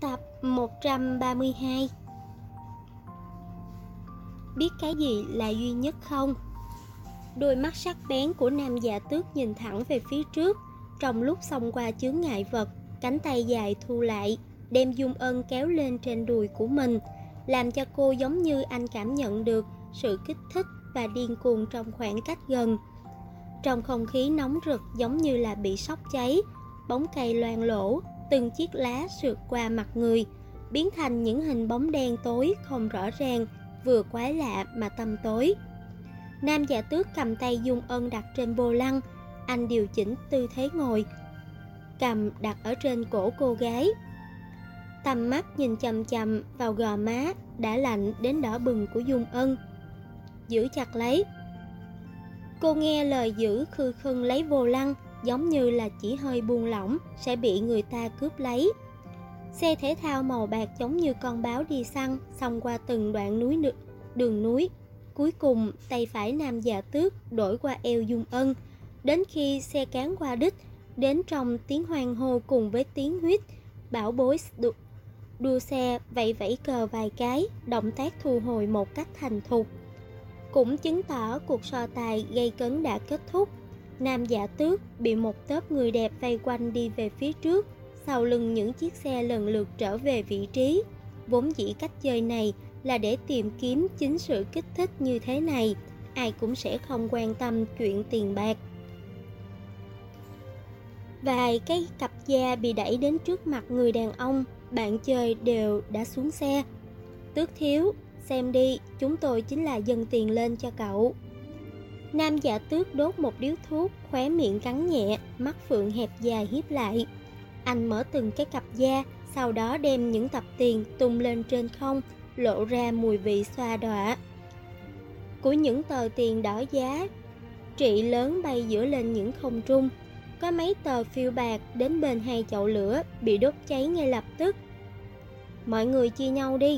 Tập 132. Biết cái gì là duy nhất không? Đôi mắt sắc bén của nam Dạ Tước nhìn thẳng về phía trước. Trong lúc xông qua chướng ngại vật, cánh tay dài thu lại, đem Dung Ân kéo lên trên đùi của mình, làm cho cô giống như anh cảm nhận được sự kích thích và điên cuồng trong khoảng cách gần. Trong không khí nóng rực giống như là bị sốc cháy, bóng cây loang lổ, từng chiếc lá sượt qua mặt người, biến thành những hình bóng đen tối không rõ ràng, vừa quái lạ mà tăm tối. Nam Dạ Tước cầm tay Dung Ân đặt trên vô lăng, anh điều chỉnh tư thế ngồi, cầm đặt ở trên cổ cô gái. Tầm mắt nhìn chằm chằm vào gò má đã lạnh đến đỏ bừng của Dung Ân. Giữ chặt lấy. Cô nghe lời giữ khư khưng lấy vô lăng, giống như là chỉ hơi buông lỏng sẽ bị người ta cướp lấy. Xe thể thao màu bạc giống như con báo đi săn, xông qua từng đoạn đường núi. Cuối cùng tay phải Nam Dạ Tước đổi qua eo Dung Ân, đến khi xe cán qua đích, đến trong tiếng hoan hô cùng với tiếng huýt, bảo bối đua xe vẫy vẫy cờ vài cái, động tác thu hồi một cách thành thục, cũng chứng tỏ cuộc so tài gây cấn đã kết thúc. Nam Dạ Tước bị một tốp người đẹp vây quanh đi về phía trước, sau lưng những chiếc xe lần lượt trở về vị trí. Vốn dĩ cách chơi này là để tìm kiếm chính sự kích thích như thế này, ai cũng sẽ không quan tâm chuyện tiền bạc. Vài cái cặp da bị đẩy đến trước mặt người đàn ông, bạn chơi đều đã xuống xe. Tước thiếu, xem đi, chúng tôi chính là dâng tiền lên cho cậu. Nam Dạ Tước đốt một điếu thuốc, khóe miệng cắn nhẹ, mắt phượng hẹp dài híp lại. Anh mở từng cái cặp da, sau đó đem những tập tiền tung lên trên không, lộ ra mùi vị xoa đọa của những tờ tiền đỏ giá trị lớn bay giữa lên những không trung. Có mấy tờ phiêu bạc đến bên hai chậu lửa bị đốt cháy ngay lập tức. Mọi người chia nhau đi.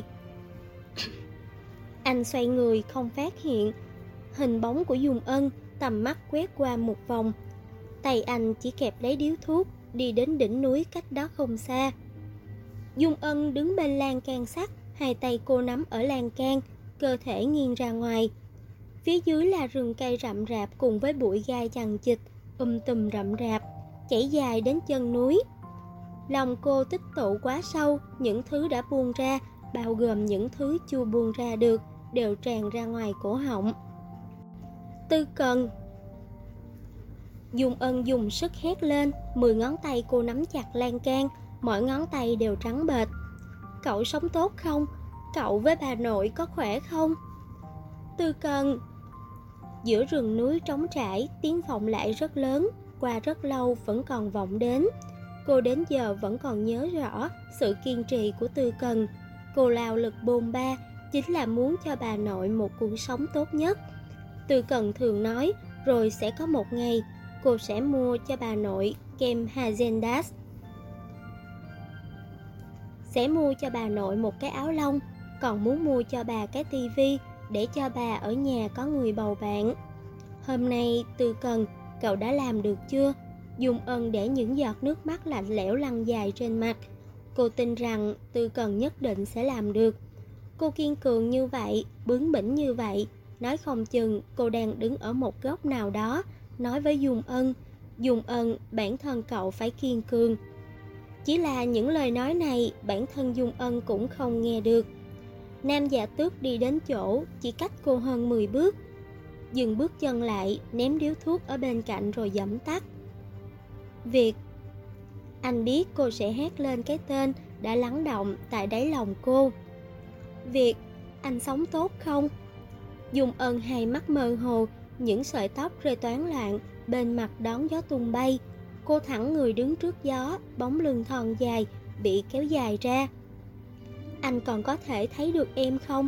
Anh xoay người không phát hiện hình bóng của Dung Ân, tầm mắt quét qua một vòng. Tay anh chỉ kẹp lấy điếu thuốc, đi đến đỉnh núi cách đó không xa. Dung Ân đứng bên lan can sắt, hai tay cô nắm ở lan can, cơ thể nghiêng ra ngoài. Phía dưới là rừng cây rậm rạp cùng với bụi gai chằng chịt, tùm rậm rạp, chảy dài đến chân núi. Lòng cô tích tụ quá sâu, những thứ đã buông ra, bao gồm những thứ chưa buông ra được, đều tràn ra ngoài cổ họng. Tư Cần! Dung Ân dùng sức hét lên, 10 ngón tay cô nắm chặt lan can, mỗi ngón tay đều trắng bệch. Cậu sống tốt không? Cậu với bà nội có khỏe không? Tư Cần! Giữa rừng núi trống trải, tiếng vọng lại rất lớn, qua rất lâu vẫn còn vọng đến. Cô đến giờ vẫn còn nhớ rõ sự kiên trì của Tư Cần. Cô lao lực bôn ba chính là muốn cho bà nội một cuộc sống tốt nhất. Tư Cần thường nói, rồi sẽ có một ngày cô sẽ mua cho bà nội kem Häagen-Dazs, sẽ mua cho bà nội một cái áo lông, còn muốn mua cho bà cái tivi để cho bà ở nhà có người bầu bạn. Hôm nay Tư Cần, cậu đã làm được chưa? Dung Ân để những giọt nước mắt lạnh lẽo lăn dài trên mặt. Cô tin rằng Tư Cần nhất định sẽ làm được. Cô kiên cường như vậy, bướng bỉnh như vậy, nói không chừng cô đang đứng ở một góc nào đó, nói với Dung Ân, Dung Ân, bản thân cậu phải kiên cường. Chỉ là những lời nói này, bản thân Dung Ân cũng không nghe được. Nam Dạ Tước đi đến chỗ chỉ cách cô hơn 10 bước, dừng bước chân lại, ném điếu thuốc ở bên cạnh rồi giẫm tắt. Việt! Anh biết cô sẽ hét lên cái tên đã lắng động tại đáy lòng cô. Việt, anh sống tốt không? Dung Ân hai mắt mơ hồ, những sợi tóc rơi toán loạn, bên mặt đón gió tung bay. Cô thẳng người đứng trước gió, bóng lưng thon dài bị kéo dài ra. Anh còn có thể thấy được em không?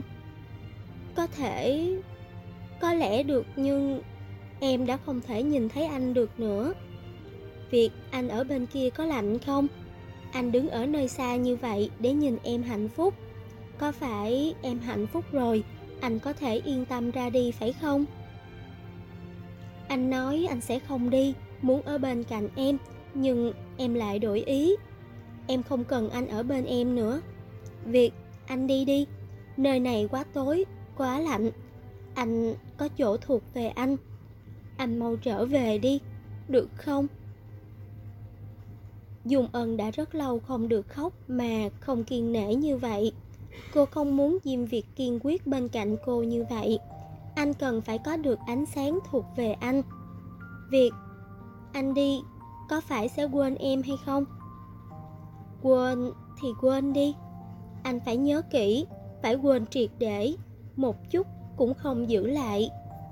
Có lẽ được, nhưng em đã không thể nhìn thấy anh được nữa. Việt, anh ở bên kia có lạnh không? Anh đứng ở nơi xa như vậy để nhìn em hạnh phúc. Có phải em hạnh phúc rồi, anh có thể yên tâm ra đi phải không? Anh nói anh sẽ không đi, muốn ở bên cạnh em, nhưng em lại đổi ý. em không cần anh ở bên em nữa. Việt, anh đi đi. Nơi này quá tối, quá lạnh. Anh có chỗ thuộc về anh. Anh mau trở về đi, được không? Dung Ân đã rất lâu không được khóc mà không kiên nể như vậy. Cô không muốn Diêm Việt kiên quyết bên cạnh cô như vậy. Anh cần phải có được ánh sáng thuộc về anh. Việt, anh đi, có phải sẽ quên em hay không? Quên thì quên đi. Anh phải nhớ kỹ, phải quên triệt để, một chút cũng không giữ lại.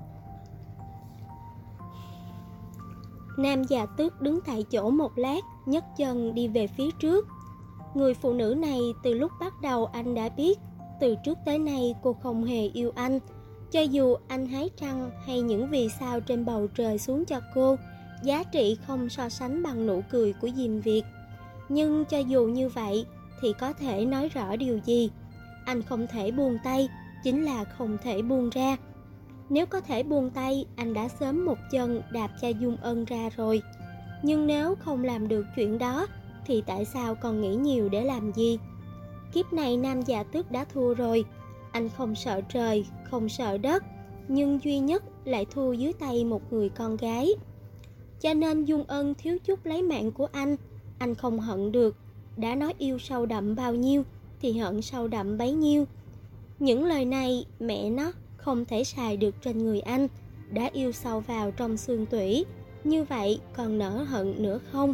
Nam Già Tước đứng tại chỗ một lát, nhấc chân đi về phía trước. Người phụ nữ này từ lúc bắt đầu anh đã biết, từ trước tới nay cô không hề yêu anh. Cho dù anh hái trăng hay những vì sao trên bầu trời xuống cho cô, giá trị không so sánh bằng nụ cười của Diêm Việt. Nhưng cho dù như vậy thì có thể nói rõ điều gì? Anh không thể buông tay, chính là không thể buông ra. Nếu có thể buông tay, anh đã sớm một chân đạp cho Dung Ân ra rồi. Nhưng nếu không làm được chuyện đó, thì tại sao còn nghĩ nhiều để làm gì? Kiếp này Nam Già Tước đã thua rồi. Anh không sợ trời, không sợ đất, nhưng duy nhất lại thua dưới tay một người con gái. Cho nên Dung Ân thiếu chút lấy mạng của anh không hận được. Đã nói yêu sâu đậm bao nhiêu, thì hận sâu đậm bấy nhiêu. Những lời này mẹ nó không thể xài được trên người anh. Đã yêu sâu vào trong xương tủy, như vậy còn nỡ hận nữa không?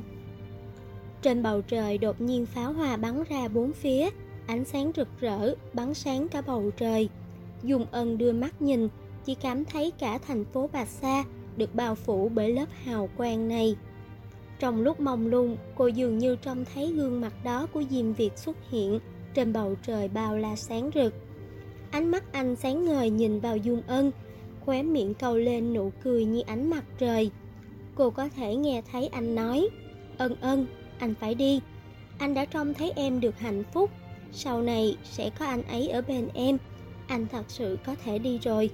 Trên bầu trời đột nhiên pháo hoa bắn ra bốn phía, ánh sáng rực rỡ bắn sáng cả bầu trời. Dung Ân đưa mắt nhìn, chỉ cảm thấy cả thành phố Bạch Sa được bao phủ bởi lớp hào quang này. Trong lúc mông lung, cô dường như trông thấy gương mặt đó của Diêm Việt xuất hiện trên bầu trời bao la sáng rực. Ánh mắt anh sáng ngời nhìn vào Dung Ân, khóe miệng cong lên nụ cười như ánh mặt trời. Cô có thể nghe thấy anh nói: Ân Ân, anh phải đi. Anh đã trông thấy em được hạnh phúc, sau này sẽ có anh ấy ở bên em. Anh thật sự có thể đi rồi.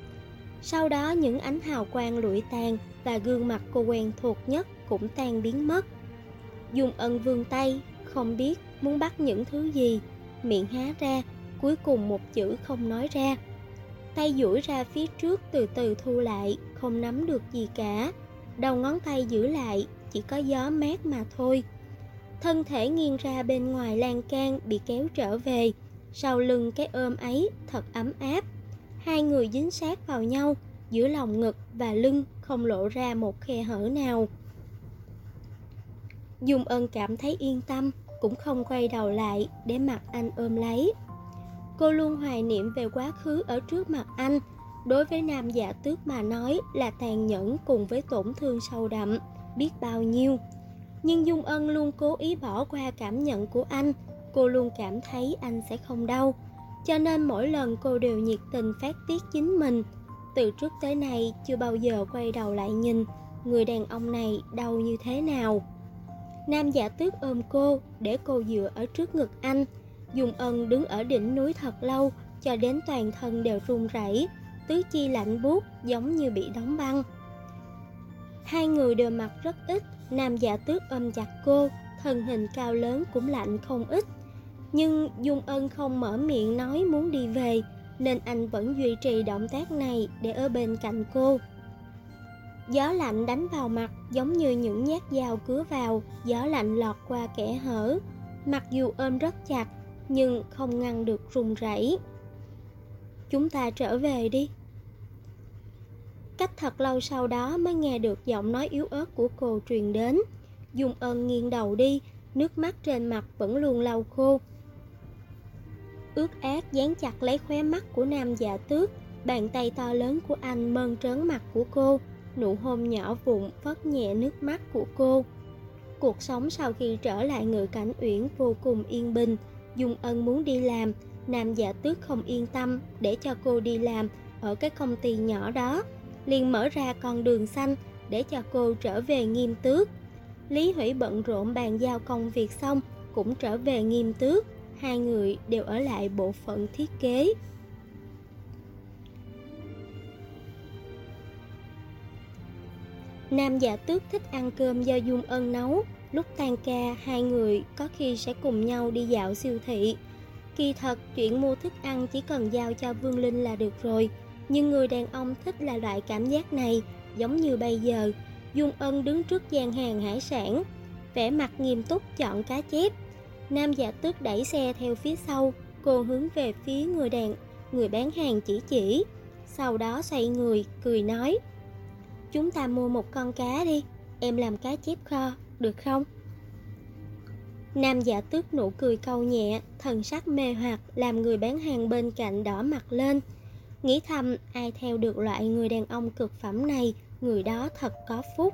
Sau đó những ánh hào quang lụi tàn và gương mặt cô quen thuộc nhất cũng tan biến mất. Dung Ân vươn tay, không biết muốn bắt những thứ gì, miệng há ra, cuối cùng một chữ không nói ra. Tay duỗi ra phía trước từ từ thu lại, không nắm được gì cả. Đầu ngón tay giữ lại, chỉ có gió mát mà thôi. Thân thể nghiêng ra bên ngoài lan can bị kéo trở về. Sau lưng cái ôm ấy thật ấm áp. Hai người dính sát vào nhau, giữa lòng ngực và lưng không lộ ra một khe hở nào. Dung Ân cảm thấy yên tâm, cũng không quay đầu lại để mặc anh ôm lấy. Cô luôn hoài niệm về quá khứ ở trước mặt anh. Đối với Nam Dạ Tước mà nói là tàn nhẫn cùng với tổn thương sâu đậm biết bao nhiêu. Nhưng Dung Ân luôn cố ý bỏ qua cảm nhận của anh. Cô luôn cảm thấy anh sẽ không đau, cho nên mỗi lần cô đều nhiệt tình phát tiết chính mình. Từ trước tới nay chưa bao giờ quay đầu lại nhìn người đàn ông này đau như thế nào. Nam Dạ Tước ôm cô để cô dựa ở trước ngực anh. Dung Ân đứng ở đỉnh núi thật lâu, cho đến toàn thân đều run rẩy, tứ chi lạnh buốt giống như bị đóng băng. Hai người đều mặc rất ít. Nam Dạ Tước ôm chặt cô, thân hình cao lớn cũng lạnh không ít. Nhưng Dung Ân không mở miệng nói muốn đi về, nên anh vẫn duy trì động tác này để ở bên cạnh cô. Gió lạnh đánh vào mặt giống như những nhát dao cứa vào, gió lạnh lọt qua kẽ hở. Mặc dù ôm rất chặt, nhưng không ngăn được run rẩy. Chúng ta trở về đi. Cách thật lâu sau đó mới nghe được giọng nói yếu ớt của cô truyền đến. Dung Ân nghiêng đầu đi, nước mắt trên mặt vẫn luôn lau khô. Ướt át dán chặt lấy khóe mắt của Nam Dạ Tước. Bàn tay to lớn của anh mơn trớn mặt của cô, nụ hôn nhỏ vụn phất nhẹ nước mắt của cô. Cuộc sống sau khi trở lại Ngự Cảnh Uyển vô cùng yên bình. Dung Ân muốn đi làm, Nam Dạ Tước không yên tâm để cho cô đi làm ở cái công ty nhỏ đó, liền mở ra con đường xanh để cho cô trở về Nghiêm Tước. Lý Hủy bận rộn bàn giao công việc xong cũng trở về Nghiêm Tước. Hai người đều ở lại bộ phận thiết kế. Nam Dạ Tước thích ăn cơm do Dung Ân nấu, Lúc tan ca, hai người có khi sẽ cùng nhau đi dạo siêu thị. Kỳ thật, chuyện mua thức ăn chỉ cần giao cho Vương Linh là được rồi. Nhưng người đàn ông thích là loại cảm giác này, giống như bây giờ. Dung Ân đứng trước gian hàng hải sản, vẻ mặt nghiêm túc chọn cá chép. Nam Dạ Tước đẩy xe theo phía sau, cô hướng về phía người bán hàng chỉ. Sau đó xoay người, cười nói: "Chúng ta mua một con cá đi, em làm cá chép kho, được không?" Nam Dạ Tước nụ cười câu nhẹ, thần sắc mê hoặc làm người bán hàng bên cạnh đỏ mặt lên. Nghĩ thầm, ai theo được loại người đàn ông cực phẩm này, người đó thật có phúc.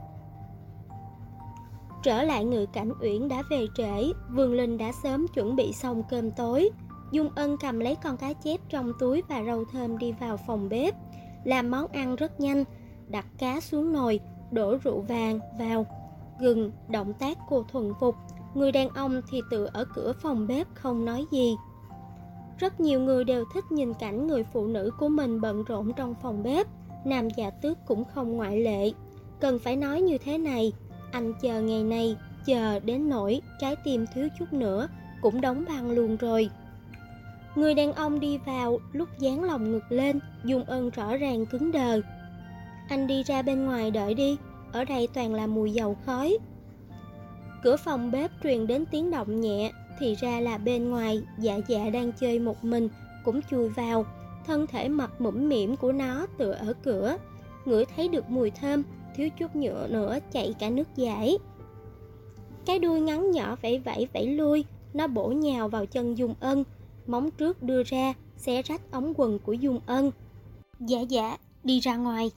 Trở lại Ngự Cảnh Uyển đã về trễ, Vương Linh đã sớm chuẩn bị xong cơm tối. Dung Ân cầm lấy con cá chép trong túi và rau thơm đi vào phòng bếp. Làm món ăn rất nhanh, đặt cá xuống nồi, đổ rượu vàng vào, gừng, động tác cô thuần phục. Người đàn ông thì tự ở cửa phòng bếp không nói gì. Rất nhiều người đều thích nhìn cảnh người phụ nữ của mình bận rộn trong phòng bếp. Nam Dạ Tước cũng không ngoại lệ. Cần phải nói như thế này: anh chờ ngày này, chờ đến nỗi trái tim thiếu chút nữa cũng đóng băng luôn rồi. Người đàn ông đi vào, lúc dán lòng ngực lên, Dung Ân rõ ràng cứng đờ. Anh đi ra bên ngoài đợi đi, ở đây toàn là mùi dầu khói. Cửa phòng bếp truyền đến tiếng động nhẹ, thì ra là bên ngoài Dạ Dạ đang chơi một mình, cũng chui vào. Thân thể mập mũm mĩm của nó tựa ở cửa, ngửi thấy được mùi thơm, thiếu chút nữa chạy cả nước dãi. Cái đuôi ngắn nhỏ vẫy vẫy lui, nó bổ nhào vào chân Dung Ân, móng trước đưa ra xé rách ống quần của Dung Ân. Dạ Dạ, đi ra ngoài.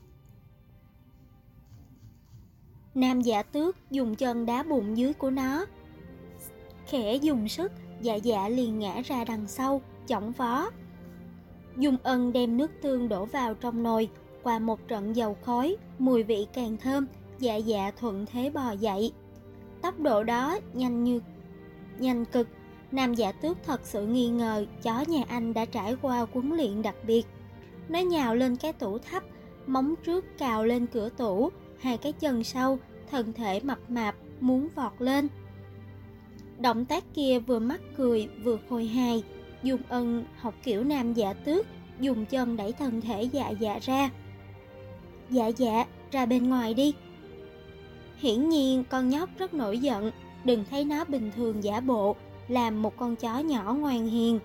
Nam Dạ Tước dùng chân đá bụng dưới của nó, khẽ dùng sức, Dạ Dạ liền ngã ra đằng sau, chỏng vó. Dung Ân đem nước tương đổ vào trong nồi, qua một trận dầu khói, mùi vị càng thơm, Dạ Dạ thuận thế bò dậy. Tốc độ đó nhanh cực. Nam Dạ Tước thật sự nghi ngờ chó nhà anh đã trải qua huấn luyện đặc biệt. Nó nhào lên cái tủ thấp, móng trước cào lên cửa tủ, hai cái chân sau, thân thể mập mạp muốn vọt lên. Động tác kia vừa mắc cười vừa khôi hài. Dung Ân học kiểu Nam Dạ Tước, dùng chân đẩy thân thể Dạ Dạ ra. Dạ Dạ, ra bên ngoài đi. Hiển nhiên con nhóc rất nổi giận, đừng thấy nó bình thường giả bộ, làm một con chó nhỏ ngoan hiền.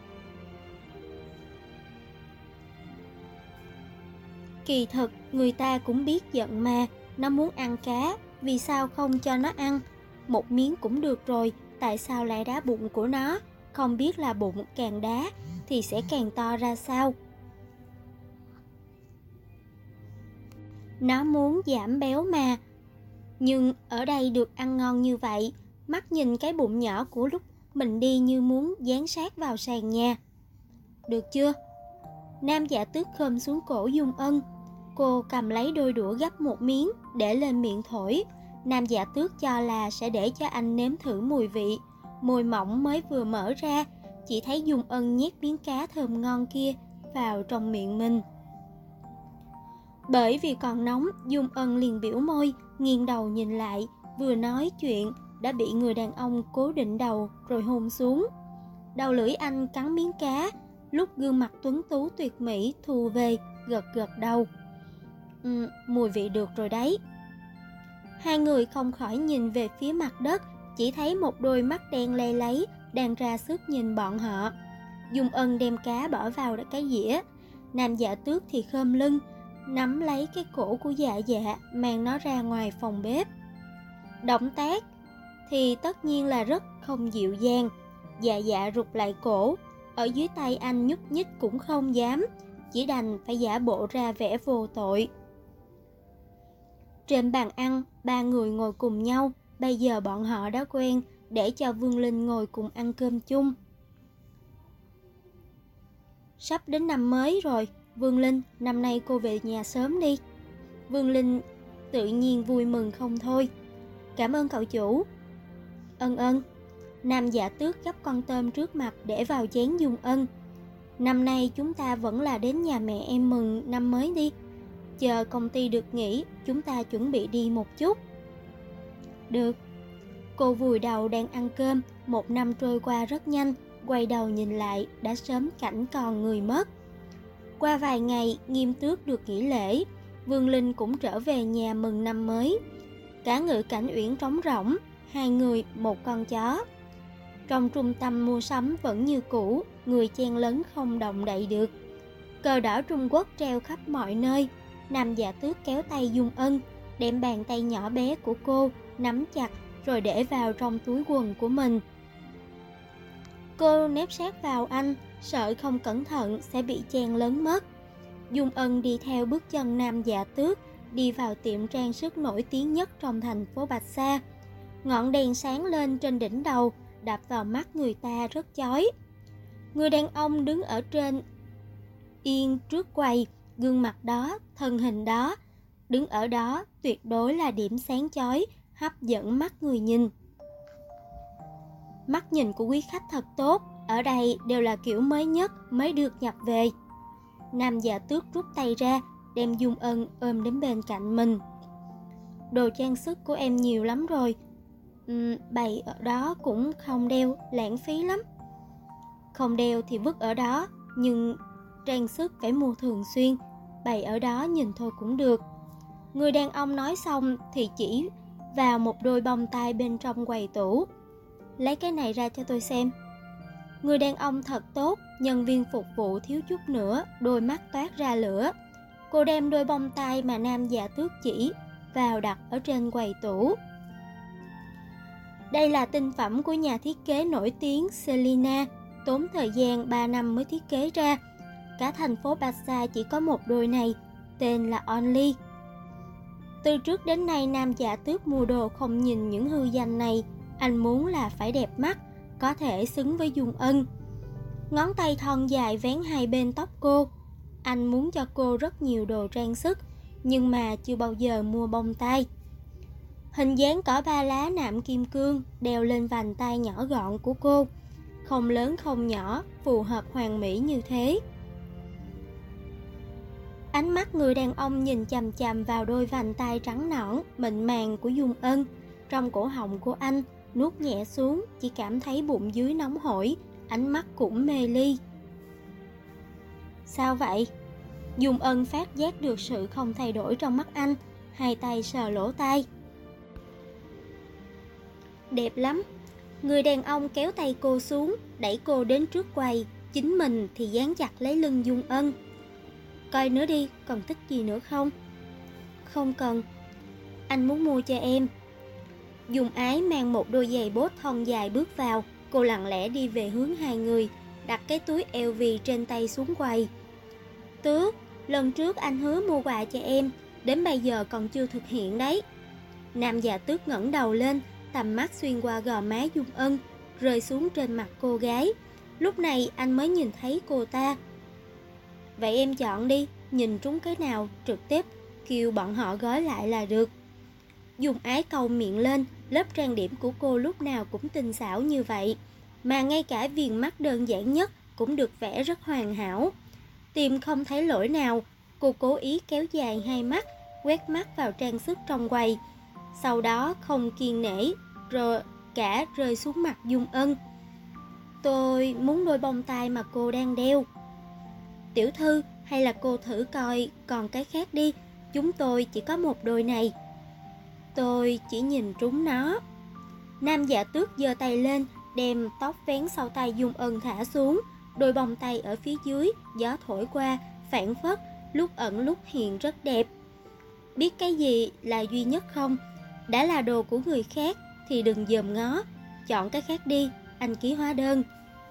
Kỳ thực, người ta cũng biết giận mà, nó muốn ăn cá, vì sao không cho nó ăn? Một miếng cũng được rồi, tại sao lại đá bụng của nó? Không biết là bụng càng đá thì sẽ càng to ra sao? Nó muốn giảm béo mà. Nhưng ở đây được ăn ngon như vậy, mắt nhìn cái bụng nhỏ của lúc mình đi như muốn dán sát vào sàn nhà. Được chưa? Nam Dạ Tước khom xuống cổ Dung Ân. Cô cầm lấy đôi đũa gắp một miếng, để lên miệng thổi. Nam Dạ Tước cho là sẽ để cho anh nếm thử mùi vị. Môi mỏng mới vừa mở ra, chỉ thấy Dung Ân nhét miếng cá thơm ngon kia vào trong miệng mình. Bởi vì còn nóng, Dung Ân liền biểu môi, nghiêng đầu nhìn lại, vừa nói chuyện đã bị người đàn ông cố định đầu rồi hôn xuống. Đầu lưỡi anh cắn miếng cá, lúc gương mặt tuấn tú tuyệt mỹ thu về, gật gật đầu. Mùi vị được rồi đấy. Hai người không khỏi nhìn về phía mặt đất, chỉ thấy một đôi mắt đen lay láy đang ra sức nhìn bọn họ. Dung Ân đem cá bỏ vào cái dĩa, Nam Dạ Tước thì khom lưng, nắm lấy cái cổ của Dạ Dạ, mang nó ra ngoài phòng bếp. Động tác thì tất nhiên là rất không dịu dàng. Dạ Dạ rụt lại cổ, ở dưới tay anh nhúc nhích cũng không dám, chỉ đành phải giả bộ ra vẻ vô tội. Trên bàn ăn, ba người ngồi cùng nhau. Bây giờ bọn họ đã quen để cho Vương Linh ngồi cùng ăn cơm chung. Sắp đến năm mới rồi, Vương Linh, năm nay cô về nhà sớm đi. Vương Linh tự nhiên vui mừng không thôi. Cảm ơn cậu chủ. Ân. Nam Dạ Tước gắp con tôm trước mặt để vào chén Dung Ân. Năm nay chúng ta vẫn là đến nhà mẹ em mừng năm mới đi. Chờ công ty được nghỉ, chúng ta chuẩn bị đi một chút. Được. Cô vùi đầu đang ăn cơm, 1 năm trôi qua rất nhanh, quay đầu nhìn lại đã sớm cảnh còn người mất. Qua vài ngày, Nghiêm Tước được nghỉ lễ, Vương Linh cũng trở về nhà mừng năm mới. Cả Ngự Cảnh Uyển trống rỗng, 2 người, 1 con chó. Trong trung tâm mua sắm vẫn như cũ, người chen lấn không động đậy được. Cờ đỏ Trung Quốc treo khắp mọi nơi. Nam Dạ Tước kéo tay Dung Ân, đem bàn tay nhỏ bé của cô nắm chặt rồi để vào trong túi quần của mình. Cô nép sát vào anh, sợ không cẩn thận sẽ bị chen lấn mất. Dung Ân đi theo bước chân Nam Dạ Tước, đi vào tiệm trang sức nổi tiếng nhất trong thành phố Bạch Sa. Ngọn đèn sáng lên trên đỉnh đầu, đập vào mắt người ta rất chói. Người đàn ông đứng ở trên yên trước quầy, gương mặt đó, thân hình đó, đứng ở đó tuyệt đối là điểm sáng chói, hấp dẫn mắt người nhìn. Mắt nhìn của quý khách thật tốt, ở đây đều là kiểu mới nhất mới được nhập về. Nam Dạ Tước rút tay ra, đem Dung Ân ôm đến bên cạnh mình. Đồ trang sức của em nhiều lắm rồi, bày ở đó cũng không đeo, lãng phí lắm. Không đeo thì vứt ở đó, nhưng trang sức phải mua thường xuyên, bày ở đó nhìn thôi cũng được. Người đàn ông nói xong thì chỉ vào một đôi bông tai bên trong quầy tủ. Lấy cái này ra cho tôi xem. Người đàn ông thật tốt, nhân viên phục vụ thiếu chút nữa, đôi mắt toát ra lửa. Cô đem đôi bông tai mà Nam Dạ Tước chỉ vào đặt ở trên quầy tủ. Đây là tinh phẩm của nhà thiết kế nổi tiếng Selina, tốn thời gian 3 năm mới thiết kế ra. Cả thành phố Bạch Sa chỉ có một đôi này, tên là Only. Từ trước đến nay Nam Dạ Tước mua đồ không nhìn những hư danh này, anh muốn là phải đẹp mắt, có thể xứng với Dung Ân. Ngón tay thon dài vén hai bên tóc cô. Anh muốn cho cô rất nhiều đồ trang sức, nhưng mà chưa bao giờ mua bông tai. Hình dáng cỏ ba lá nạm kim cương đeo lên vành tay nhỏ gọn của cô, không lớn không nhỏ, phù hợp hoàn mỹ như thế. Ánh mắt người đàn ông nhìn chằm chằm vào đôi vành tay trắng nõn, mịn màng của Dung Ân. Trong cổ họng của anh, nuốt nhẹ xuống, chỉ cảm thấy bụng dưới nóng hổi, ánh mắt cũng mê ly. Sao vậy? Dung Ân phát giác được sự không thay đổi trong mắt anh, hai tay sờ lỗ tai. Đẹp lắm. Người đàn ông kéo tay cô xuống, đẩy cô đến trước quầy, chính mình thì dán chặt lấy lưng Dung Ân. Coi nữa đi, còn thích gì nữa không? Không cần, anh muốn mua cho em. Dung Ái mang một đôi giày bốt thon dài bước vào, cô lặng lẽ đi về hướng hai người, đặt cái túi LV trên tay xuống quầy. Tước, lần trước anh hứa mua quà cho em, đến bây giờ còn chưa thực hiện đấy. Nam Dạ Tước ngẩng đầu lên, tầm mắt xuyên qua gò má Dung Ân, rơi xuống trên mặt cô gái. Lúc này anh mới nhìn thấy cô ta. Vậy em chọn đi, nhìn trúng cái nào trực tiếp kêu bọn họ gói lại là được. Dung Ái cau miệng lên, lớp trang điểm của cô lúc nào cũng tinh xảo như vậy, mà ngay cả viền mắt đơn giản nhất cũng được vẽ rất hoàn hảo. Tìm không thấy lỗi nào, cô cố ý kéo dài hai mắt, quét mắt vào trang sức trong quầy. Sau đó không kiêng nể, rồi cả rơi xuống mặt Dung Ân. Tôi muốn đôi bông tai mà cô đang đeo. Tiểu thư, hay là cô thử coi còn cái khác đi, chúng tôi chỉ có một đôi này. Tôi chỉ nhìn trúng nó. Nam Dạ Tước giơ tay lên, đem tóc vén sau tay Dung Ân thả xuống. Đôi bông tay ở phía dưới, gió thổi qua, phảng phất, lúc ẩn lúc hiện rất đẹp. Biết cái gì là duy nhất không? Đã là đồ của người khác thì đừng dòm ngó, chọn cái khác đi, anh ký hóa đơn.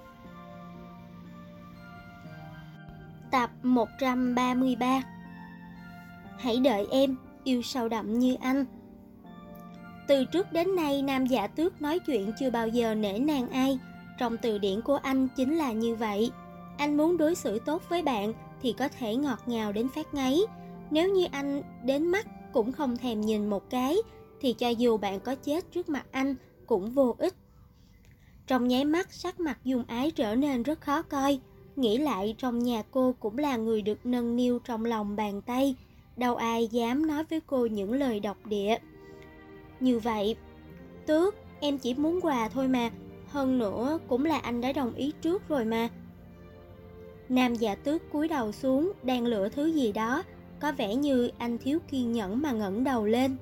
Tập 133. Hãy đợi em, yêu sâu đậm như anh. Từ trước đến nay Nam Dạ Tước nói chuyện chưa bao giờ nể nang ai. Trong từ điển của anh chính là như vậy. Anh muốn đối xử tốt với bạn thì có thể ngọt ngào đến phát ngấy. Nếu như anh đến mắt cũng không thèm nhìn một cái, thì cho dù bạn có chết trước mặt anh cũng vô ích. Trong nháy mắt, sắc mặt Dung Ái trở nên rất khó coi. Nghĩ lại trong nhà cô cũng là người được nâng niu trong lòng bàn tay, đâu ai dám nói với cô những lời độc địa như vậy. Tước, Em chỉ muốn quà thôi mà, hơn nữa cũng là anh đã đồng ý trước rồi mà. Nam Dạ Tước cúi đầu xuống, đang lựa thứ gì đó, có vẻ như anh thiếu kiên nhẫn mà ngẩng đầu lên.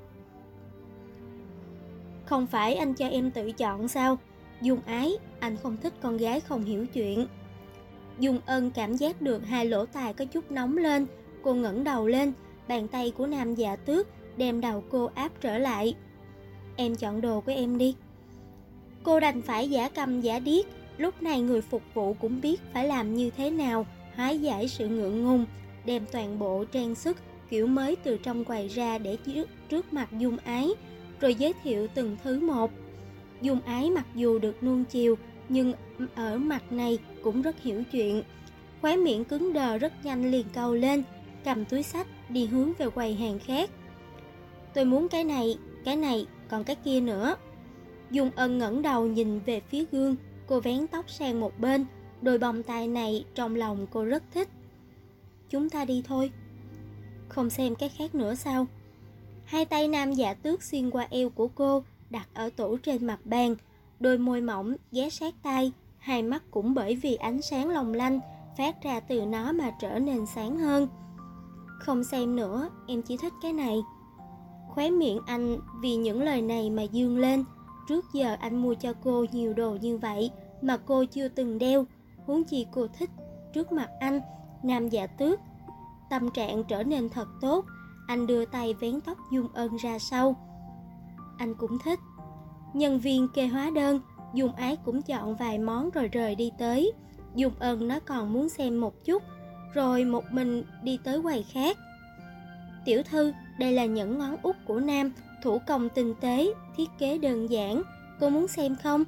Không phải anh cho em tự chọn sao? Dung Ái, anh không thích con gái không hiểu chuyện. Dung Ân cảm giác được hai lỗ tai có chút nóng lên, cô ngẩng đầu lên, bàn tay của Nam Dạ Tước đem đầu cô áp trở lại. Em chọn đồ của em đi. Cô đành phải giả câm giả điếc, lúc này người phục vụ cũng biết phải làm như thế nào, hóa giải sự ngượng ngùng, đem toàn bộ trang sức kiểu mới từ trong quầy ra để trước mặt Dung Ái, rồi giới thiệu từng thứ một. Dung Ái mặc dù được nuông chiều, nhưng ở mặt này cũng rất hiểu chuyện. Khóe miệng cứng đờ rất nhanh liền cau lên, cầm túi xách đi hướng về quầy hàng khác. Tôi muốn cái này, còn cái kia nữa. Dung Ân ngẩng đầu nhìn về phía gương, cô vén tóc sang một bên, đôi bông tai này trong lòng cô rất thích. Chúng ta đi thôi. Không xem cái khác nữa sao? Hai tay Nam Dạ Tước xuyên qua eo của cô, đặt ở tủ trên mặt bàn, đôi môi mỏng ghé sát tai, hai mắt cũng bởi vì ánh sáng long lanh phát ra từ nó mà trở nên sáng hơn. Không xem nữa, em chỉ thích cái này. Khóe miệng anh vì những lời này mà dương lên. Trước giờ anh mua cho cô nhiều đồ như vậy mà cô chưa từng đeo, huống chi cô thích. Trước mặt anh, Nam Dạ Tước tâm trạng trở nên thật tốt. Anh đưa tay vén tóc Dung Ân ra sau. Anh cũng thích. Nhân viên kê hóa đơn, Dung Ái cũng chọn vài món rồi rời đi tới. Dung Ân nó còn muốn xem một chút, rồi một mình đi tới quầy khác. Tiểu thư, đây là những ngón út của Nam, thủ công tinh tế, thiết kế đơn giản, cô muốn xem không?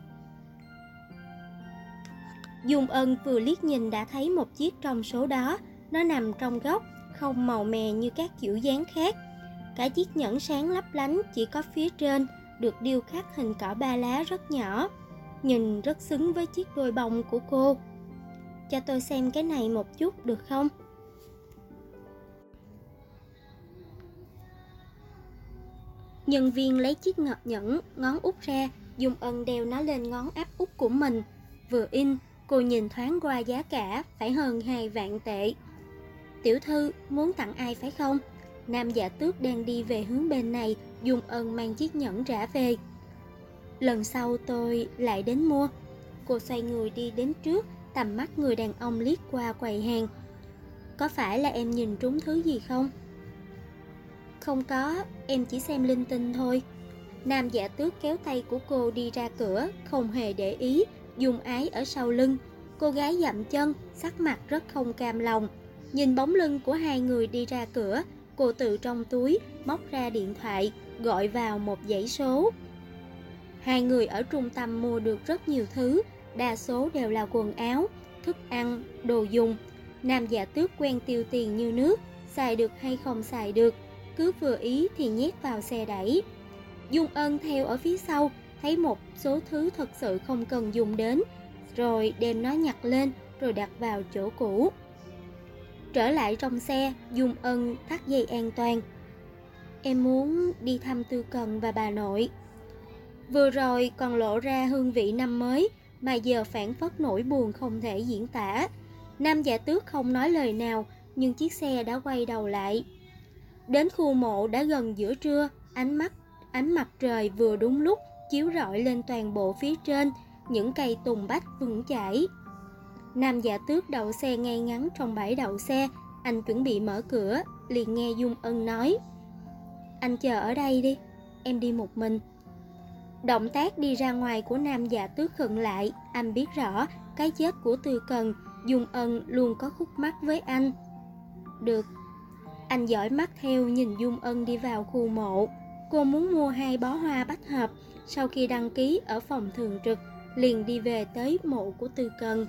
Dung Ân vừa liếc nhìn đã thấy một chiếc trong số đó, nó nằm trong góc, không màu mè như các kiểu dáng khác. Cả chiếc nhẫn sáng lấp lánh, chỉ có phía trên được điêu khắc hình cỏ ba lá rất nhỏ, nhìn rất xứng với chiếc đôi bông của cô. Cho tôi xem cái này một chút được không? Nhân viên lấy chiếc nhẫn ngón út ra, Dung Ân đeo nó lên ngón áp út của mình. Vừa in, cô nhìn thoáng qua giá cả, phải hơn 2 vạn tệ. Tiểu thư, muốn tặng ai phải không? Nam Dạ Tước đang đi về hướng bên này, Dung Ân mang chiếc nhẫn trả về. Lần sau tôi lại đến mua. Cô xoay người đi đến trước, tầm mắt người đàn ông liếc qua quầy hàng. Có phải là em nhìn trúng thứ gì không? Không có, em chỉ xem linh tinh thôi. Nam Dạ Tước kéo tay của cô đi ra cửa, không hề để ý Dung Ái ở sau lưng. Cô gái dậm chân, sắc mặt rất không cam lòng. Nhìn bóng lưng của hai người đi ra cửa, cô từ trong túi móc ra điện thoại, gọi vào một dãy số. Hai người ở trung tâm mua được rất nhiều thứ, đa số đều là quần áo, thức ăn, đồ dùng. Nam Dạ Tước quen tiêu tiền như nước, xài được hay không xài được, cứ vừa ý thì nhét vào xe đẩy. Dung Ân theo ở phía sau, thấy một số thứ thật sự không cần dùng đến, rồi đem nó nhặt lên rồi đặt vào chỗ cũ. Trở lại trong xe, Dung Ân thắt dây an toàn. Em muốn đi thăm Tư Cần và bà nội. Vừa rồi còn lộ ra hương vị năm mới, mà giờ phảng phất nỗi buồn không thể diễn tả. Nam Dạ Tước không nói lời nào, nhưng chiếc xe đã quay đầu lại. Đến khu mộ đã gần giữa trưa, ánh mặt trời vừa đúng lúc chiếu rọi lên toàn bộ phía trên, những cây tùng bách vững chãi. Nam Dạ Tước đậu xe ngay ngắn trong bãi đậu xe, anh chuẩn bị mở cửa, liền nghe Dung Ân nói: Anh chờ ở đây đi, em đi một mình. Động tác đi ra ngoài của Nam Dạ Tước khựng lại, anh biết rõ cái chết của Tư Cần, Dung Ân luôn có khúc mắc với anh. Được. Anh dõi mắt theo nhìn Dung Ân đi vào khu mộ. Cô muốn mua 2 bó hoa bách hợp, sau khi đăng ký ở phòng thường trực, liền đi về tới mộ của Tư Cần.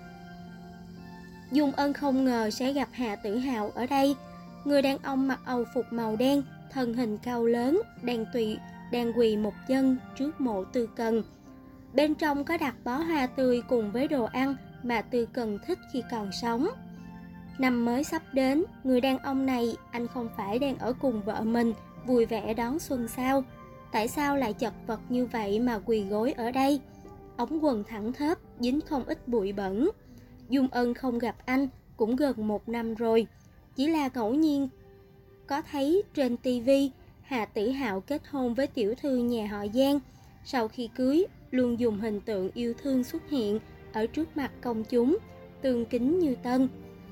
Dung Ân không ngờ sẽ gặp Hạ Tử Hào ở đây. Người đàn ông mặc âu phục màu đen, thân hình cao lớn, đang quỳ một chân trước mộ Tư Cần. Bên trong có đặt bó hoa tươi cùng với đồ ăn mà Tư Cần thích khi còn sống. Năm mới sắp đến, người đàn ông này anh không phải đang ở cùng vợ mình vui vẻ đón xuân sao? Tại sao lại chật vật như vậy mà quỳ gối ở đây? Ống quần thẳng thớp, dính không ít bụi bẩn. Dung Ân không gặp anh cũng gần 1 năm rồi. Chỉ là ngẫu nhiên có thấy trên tivi Hà Tử Hạo kết hôn với tiểu thư nhà họ Giang. Sau khi cưới, luôn dùng hình tượng yêu thương xuất hiện ở trước mặt công chúng, tương kính như tân.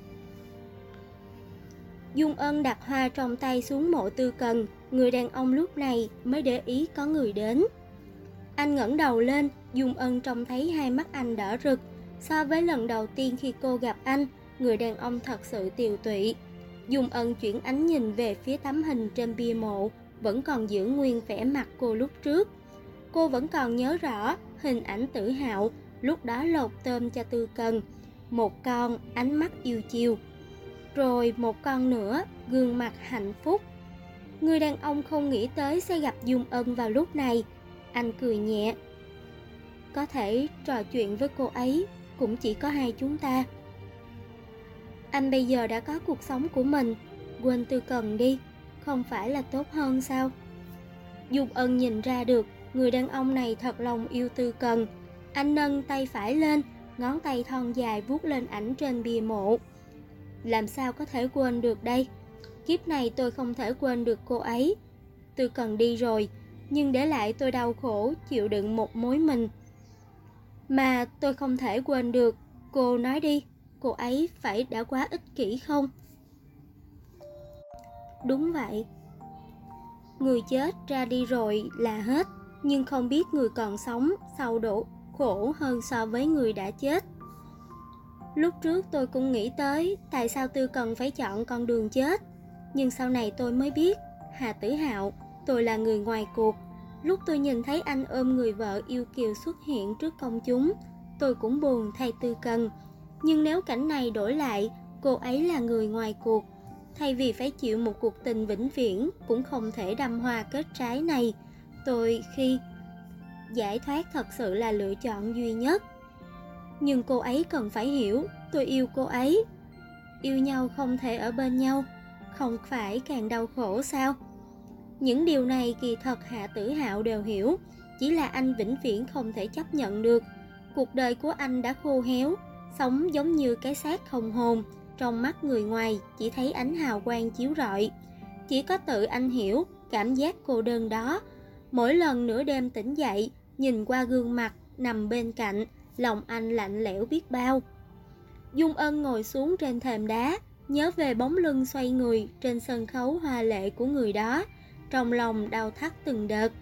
Dung Ân đặt hoa trong tay xuống mộ Tư Cần, người đàn ông lúc này mới để ý có người đến. Anh ngẩng đầu lên, Dung Ân trông thấy hai mắt anh đỏ rực. So với lần đầu tiên khi cô gặp anh, người đàn ông thật sự tiều tụy. Dung Ân chuyển ánh nhìn về phía tấm hình trên bia mộ, vẫn còn giữ nguyên vẻ mặt cô lúc trước. Cô vẫn còn nhớ rõ hình ảnh Tử Hạo lúc đó lột tôm cho Tư Cần. Một con ánh mắt yêu chiều, rồi một con nữa gương mặt hạnh phúc. Người đàn ông không nghĩ tới sẽ gặp Dung Ân vào lúc này. Anh cười nhẹ. Có thể trò chuyện với cô ấy cũng chỉ có hai chúng ta. Anh bây giờ đã có cuộc sống của mình, quên Tư Cần đi, không phải là tốt hơn sao? Dung Ân nhìn ra được người đàn ông này thật lòng yêu Tư Cần. Anh nâng tay phải lên, ngón tay thon dài vuốt lên ảnh trên bia mộ. Làm sao có thể quên được đây? Kiếp này tôi không thể quên được cô ấy. Tư Cần đi rồi, nhưng để lại tôi đau khổ chịu đựng một mối mình mà tôi không thể quên được. Cô nói đi, cô ấy phải đã quá ích kỷ không? Đúng vậy. Người chết ra đi rồi là hết, nhưng không biết người còn sống sau đổ khổ hơn so với người đã chết. Lúc trước tôi cũng nghĩ tới tại sao Tư Cần phải chọn con đường chết, nhưng sau này tôi mới biết, Hà Tử Hạo, tôi là người ngoài cuộc. Lúc tôi nhìn thấy anh ôm người vợ yêu kiều xuất hiện trước công chúng, tôi cũng buồn thay Tư Cần. Nhưng nếu cảnh này đổi lại, cô ấy là người ngoài cuộc, thay vì phải chịu một cuộc tình vĩnh viễn cũng không thể đâm hoa kết trái này, tôi khi giải thoát thật sự là lựa chọn duy nhất. Nhưng cô ấy cần phải hiểu, tôi yêu cô ấy. Yêu nhau không thể ở bên nhau, không phải càng đau khổ sao? Những điều này kỳ thật Hạ Tử Hạo đều hiểu, chỉ là anh vĩnh viễn không thể chấp nhận được. Cuộc đời của anh đã khô héo, sống giống như cái xác không hồn, trong mắt người ngoài chỉ thấy ánh hào quang chiếu rọi. Chỉ có tự anh hiểu cảm giác cô đơn đó. Mỗi lần nửa đêm tỉnh dậy, nhìn qua gương mặt nằm bên cạnh, lòng anh lạnh lẽo biết bao. Dung Ân ngồi xuống trên thềm đá, nhớ về bóng lưng xoay người trên sân khấu hoa lệ của người đó, trong lòng đau thắt từng đợt.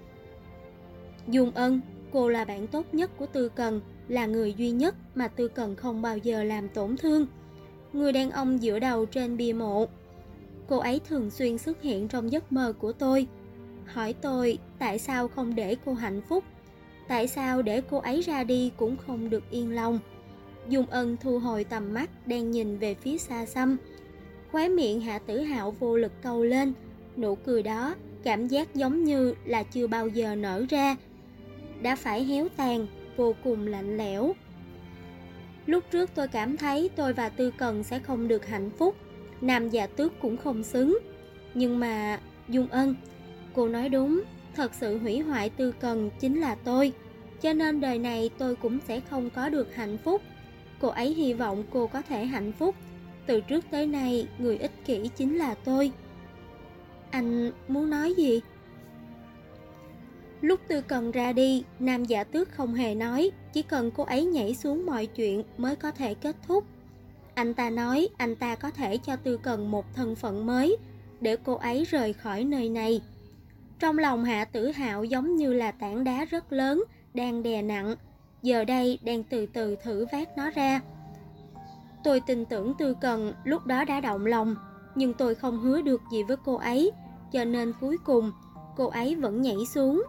Dung Ân, cô là bạn tốt nhất của Tư Cần, là người duy nhất mà Tư Cần không bao giờ làm tổn thương. Người đàn ông dựa đầu trên bia mộ. Cô ấy thường xuyên xuất hiện trong giấc mơ của tôi, hỏi tôi tại sao không để cô hạnh phúc, tại sao để cô ấy ra đi cũng không được yên lòng. Dung Ân thu hồi tầm mắt đang nhìn về phía xa xăm. Khóe miệng Hạ Tử Hạo vô lực cau lên, nụ cười đó cảm giác giống như là chưa bao giờ nở ra, đã phải héo tàn, vô cùng lạnh lẽo. Lúc trước tôi cảm thấy tôi và Tư Cần sẽ không được hạnh phúc, Nam Dạ Tước cũng không xứng. Nhưng mà Dung Ân, cô nói đúng, thật sự hủy hoại Tư Cần chính là tôi, cho nên đời này tôi cũng sẽ không có được hạnh phúc. Cô ấy hy vọng cô có thể hạnh phúc. Từ trước tới nay, người ích kỷ chính là tôi. Anh muốn nói gì? Lúc Tư Cần ra đi, Nam Dạ Tước không hề nói, chỉ cần cô ấy nhảy xuống mọi chuyện mới có thể kết thúc. Anh ta nói anh ta có thể cho Tư Cần một thân phận mới, để cô ấy rời khỏi nơi này. Trong lòng Hạ Tử Hạo giống như là tảng đá rất lớn, đang đè nặng, giờ đây đang từ từ thử vác nó ra. Tôi tin tưởng Tư Cần lúc đó đã động lòng, nhưng tôi không hứa được gì với cô ấy, cho nên cuối cùng cô ấy vẫn nhảy xuống.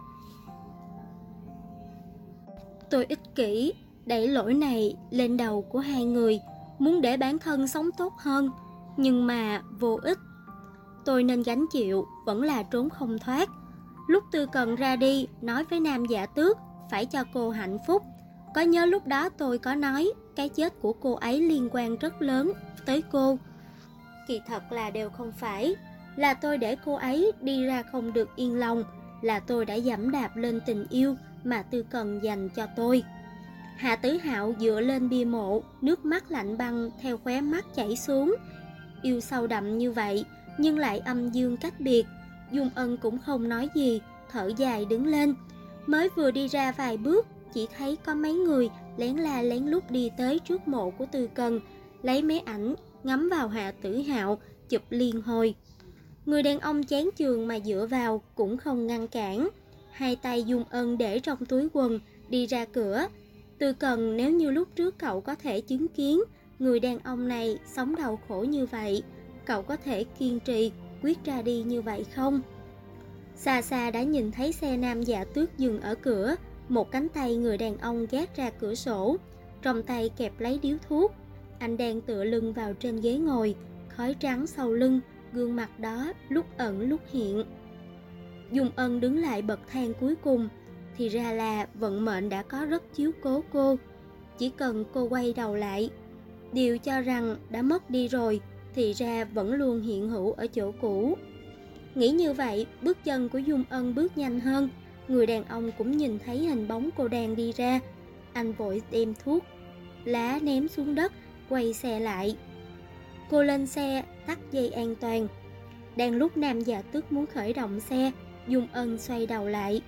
Tôi ích kỷ, đẩy lỗi này lên đầu của hai người, muốn để bản thân sống tốt hơn, nhưng mà vô ích. Tôi nên gánh chịu, vẫn là trốn không thoát. Lúc Tư Cần ra đi, nói với Nam Dạ Tước phải cho cô hạnh phúc. Có nhớ lúc đó tôi có nói cái chết của cô ấy liên quan rất lớn tới cô? Kỳ thật là đều không phải, là tôi để cô ấy đi ra không được yên lòng, là tôi đã giẫm đạp lên tình yêu mà Tư Cần dành cho tôi. Hạ Tử Hạo dựa lên bia mộ, nước mắt lạnh băng theo khóe mắt chảy xuống. Yêu sâu đậm như vậy, nhưng lại âm dương cách biệt. Dung Ân cũng không nói gì, thở dài đứng lên. Mới vừa đi ra vài bước, chỉ thấy có mấy người lén la lén lút đi tới trước mộ của Tư Cần, lấy máy ảnh, ngắm vào Hạ Tử Hạo, chụp liên hồi. Người đàn ông chán chường mà dựa vào cũng không ngăn cản. Hai tay Dung Ân để trong túi quần, đi ra cửa. Tư Cần, nếu như lúc trước cậu có thể chứng kiến người đàn ông này sống đau khổ như vậy, cậu có thể kiên trì, quyết ra đi như vậy không? Xa xa đã nhìn thấy xe Nam Dạ Tước dừng ở cửa, một cánh tay người đàn ông gác ra cửa sổ, trong tay kẹp lấy điếu thuốc. Anh đang tựa lưng vào trên ghế ngồi, khói trắng sau lưng, gương mặt đó lúc ẩn lúc hiện. Dung Ân đứng lại bậc thang cuối cùng, thì ra là vận mệnh đã có rất chiếu cố cô. Chỉ cần cô quay đầu lại, điều cho rằng đã mất đi rồi, thì ra vẫn luôn hiện hữu ở chỗ cũ. Nghĩ như vậy, bước chân của Dung Ân bước nhanh hơn. Người đàn ông cũng nhìn thấy hình bóng cô đang đi ra. Anh vội đem thuốc lá ném xuống đất, quay xe lại. Cô lên xe, tắt dây an toàn. Đang lúc Nam Dạ Tước muốn khởi động xe, Dung Ân xoay đầu lại.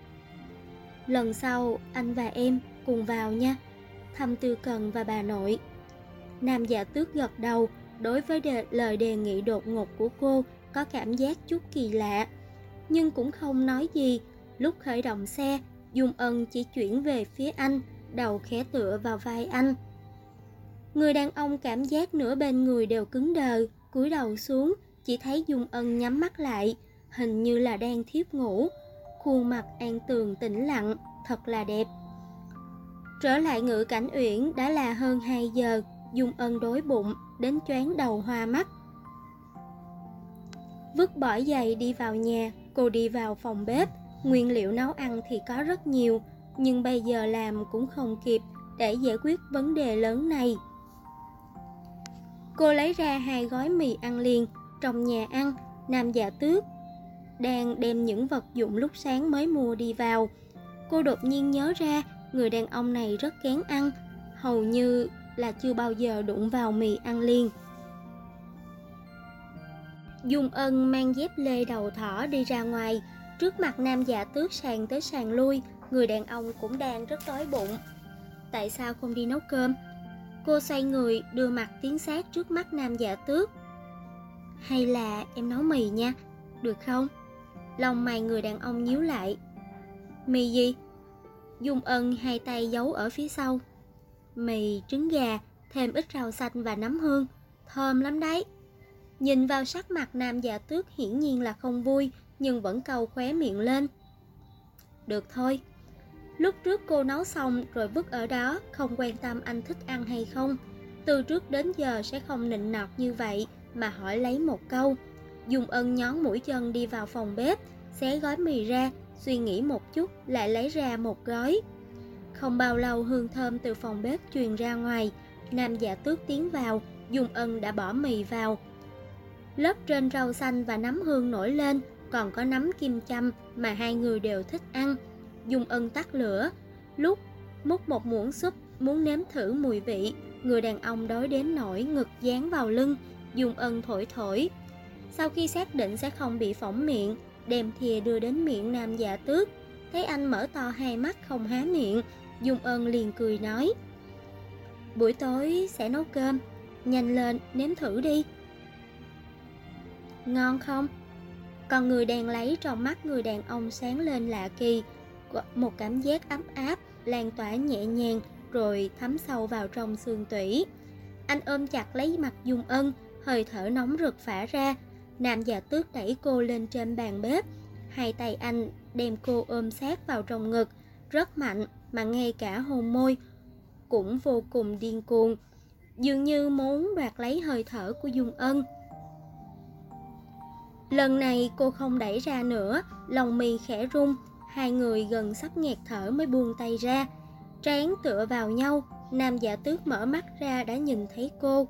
Lần sau anh và em cùng vào nha, thăm Tư Cần và bà nội. Nam Dạ Tước gật đầu. Đối với lời đề nghị đột ngột của cô, có cảm giác chút kỳ lạ, nhưng cũng không nói gì. Lúc khởi động xe, Dung Ân chỉ chuyển về phía anh, đầu khẽ tựa vào vai anh. Người đàn ông cảm giác nửa bên người đều cứng đờ, cúi đầu xuống, chỉ thấy Dung Ân nhắm mắt lại, hình như là đang thiếp ngủ. Khuôn mặt an tường tĩnh lặng, thật là đẹp. Trở lại Ngự Cảnh Uyển đã là hơn 2 giờ. Dung Ân đói bụng đến choáng đầu hoa mắt. Vứt bỏ giày đi vào nhà, cô đi vào phòng bếp. Nguyên liệu nấu ăn thì có rất nhiều, nhưng bây giờ làm cũng không kịp để giải quyết vấn đề lớn này. Cô lấy ra 2 gói mì ăn liền. Trong nhà ăn, Nam Dạ Tước đang đem những vật dụng lúc sáng mới mua đi vào. Cô đột nhiên nhớ ra người đàn ông này rất kén ăn, hầu như là chưa bao giờ đụng vào mì ăn liền. Dung Ân mang dép lê đầu thỏ đi ra ngoài. Trước mặt Nam Dạ Tước sàn tới sàn lui, người đàn ông cũng đang rất đói bụng. Tại sao không đi nấu cơm? Cô xoay người đưa mặt tiến sát trước mắt Nam Dạ Tước. Hay là em nấu mì nha, được không? Lông mày người đàn ông nhíu lại. Mì gì? Dung Ân hai tay giấu ở phía sau. Mì trứng gà, thêm ít rau xanh và nấm hương, thơm lắm đấy. Nhìn vào sắc mặt Nam Dạ Tước hiển nhiên là không vui, nhưng vẫn cau khóe miệng lên. Được thôi. Lúc trước cô nấu xong rồi vứt ở đó, không quan tâm anh thích ăn hay không. Từ trước đến giờ sẽ không nịnh nọt như vậy mà hỏi lấy một câu. Dung Ân nhón mũi chân đi vào phòng bếp, xé gói mì ra, suy nghĩ một chút lại lấy ra một gói. Không bao lâu hương thơm từ phòng bếp truyền ra ngoài. Nam Dạ Tước tiến vào, Dung Ân đã bỏ mì vào. Lớp trên rau xanh và nấm hương nổi lên, còn có nấm kim châm mà hai người đều thích ăn. Dung Ân tắt lửa, lúc múc một muỗng súp muốn nếm thử mùi vị. Người đàn ông đói đến nỗi ngực dán vào lưng. Dung Ân thổi thổi. Sau khi xác định sẽ không bị phỏng miệng, đem thìa đưa đến miệng Nam Dạ Tước. Thấy anh mở to hai mắt không há miệng, Dung Ân liền cười nói: buổi tối sẽ nấu cơm, nhanh lên nếm thử đi. Ngon không? Con người đang lấy trong mắt người đàn ông sáng lên lạ kỳ. Một cảm giác ấm áp lan tỏa nhẹ nhàng rồi thấm sâu vào trong xương tủy. Anh ôm chặt lấy mặt Dung Ân, hơi thở nóng rực phả ra. Nam Dạ Tước đẩy cô lên trên bàn bếp. Hai tay anh đem cô ôm sát vào trong ngực, rất mạnh mà ngay cả hôn môi cũng vô cùng điên cuồng, dường như muốn đoạt lấy hơi thở của Dung Ân. Lần này cô không đẩy ra nữa, lòng mì khẽ rung. Hai người gần sắp nghẹt thở mới buông tay ra. Trán tựa vào nhau, Nam Dạ Tước mở mắt ra đã nhìn thấy cô.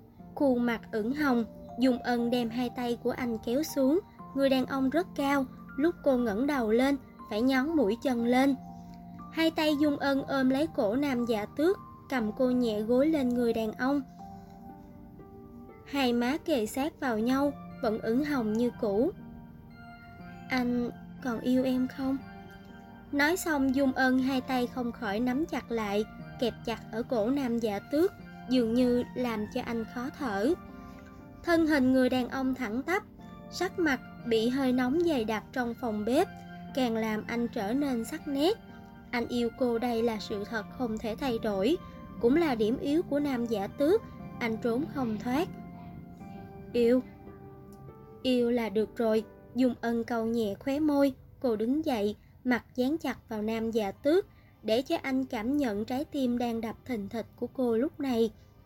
Khuôn mặt ửng hồng, Dung Ân đem hai tay của anh kéo xuống. Người đàn ông rất cao, Lúc cô ngẩng đầu lên, phải nhón mũi chân lên. Hai tay Dung Ân ôm lấy cổ Nam Dạ Tước, cầm cô nhẹ gối lên người đàn ông. Hai má kề sát vào nhau, vẫn ửng hồng như cũ. Anh còn yêu em không? Nói xong Dung Ân hai tay không khỏi nắm chặt lại, kẹp chặt ở cổ Nam Dạ Tước, dường như làm cho anh khó thở. Thân hình người đàn ông thẳng tắp, sắc mặt bị hơi nóng dày đặc trong phòng bếp, càng làm anh trở nên sắc nét. Anh yêu cô, đây là sự thật không thể thay đổi, cũng là điểm yếu của Nam Dạ Tước, anh trốn không thoát. Yêu là được rồi. Dung Ân cau nhẹ khóe môi, cô đứng dậy, mặt dán chặt vào Nam Dạ Tước, để cho anh cảm nhận trái tim đang đập thình thịch của cô lúc này.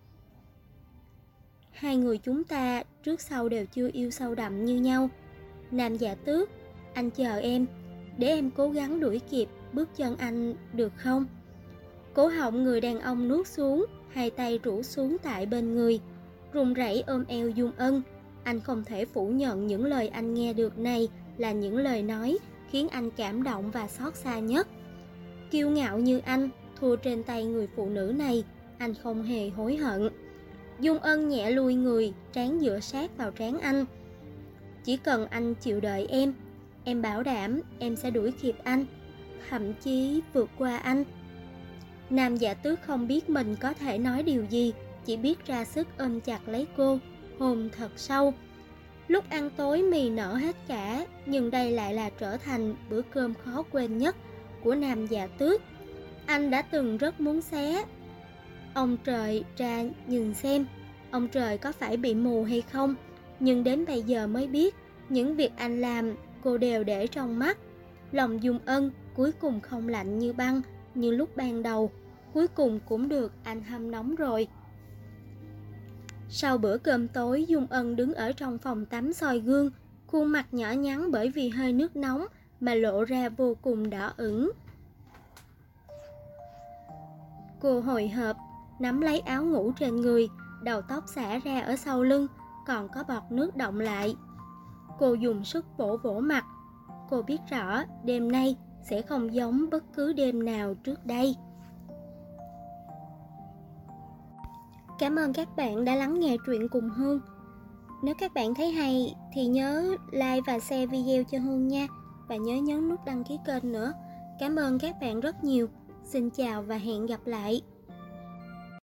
Hai người chúng ta trước sau đều chưa yêu sâu đậm như nhau. Nam Dạ Tước, anh chờ em, để em cố gắng đuổi kịp bước chân anh được không? Cổ họng người đàn ông nuốt xuống, hai tay rũ xuống tại bên người, run rẩy ôm eo Dung Ân. Anh không thể phủ nhận những lời anh nghe được này là những lời nói khiến anh cảm động và xót xa nhất. Kiêu ngạo như anh, thua trên tay người phụ nữ này, anh không hề hối hận. Dung Ân nhẹ lùi người, trán dựa sát vào trán anh. Chỉ cần anh chịu đợi em bảo đảm em sẽ đuổi kịp anh, thậm chí vượt qua anh. Nam Dạ Tước không biết mình có thể nói điều gì, chỉ biết ra sức ôm chặt lấy cô, hôn thật sâu. Lúc ăn tối mì nở hết cả, nhưng đây lại là trở thành bữa cơm khó quên nhất của Nam Dạ Tước. Anh đã từng rất muốn xé. Ông trời ra nhìn xem, ông trời có phải bị mù hay không? Nhưng đến bây giờ mới biết, những việc anh làm cô đều để trong mắt. Lòng Dung Ân cuối cùng không lạnh như băng như lúc ban đầu, cuối cùng cũng được anh hâm nóng rồi. Sau bữa cơm tối, Dung Ân đứng ở trong phòng tắm soi gương, khuôn mặt nhỏ nhắn bởi vì hơi nước nóng mà lộ ra vô cùng đỏ ửng. Cô hồi hộp, nắm lấy áo ngủ trên người, đầu tóc xả ra ở sau lưng, còn có bọt nước đọng lại. Cô dùng sức vỗ vỗ mặt. Cô biết rõ đêm nay sẽ không giống bất cứ đêm nào trước đây. Cảm ơn các bạn đã lắng nghe truyện cùng Hương. Nếu các bạn thấy hay thì nhớ like và share video cho Hương nha. Và nhớ nhấn nút đăng ký kênh nữa. Cảm ơn các bạn rất nhiều. Xin chào và hẹn gặp lại.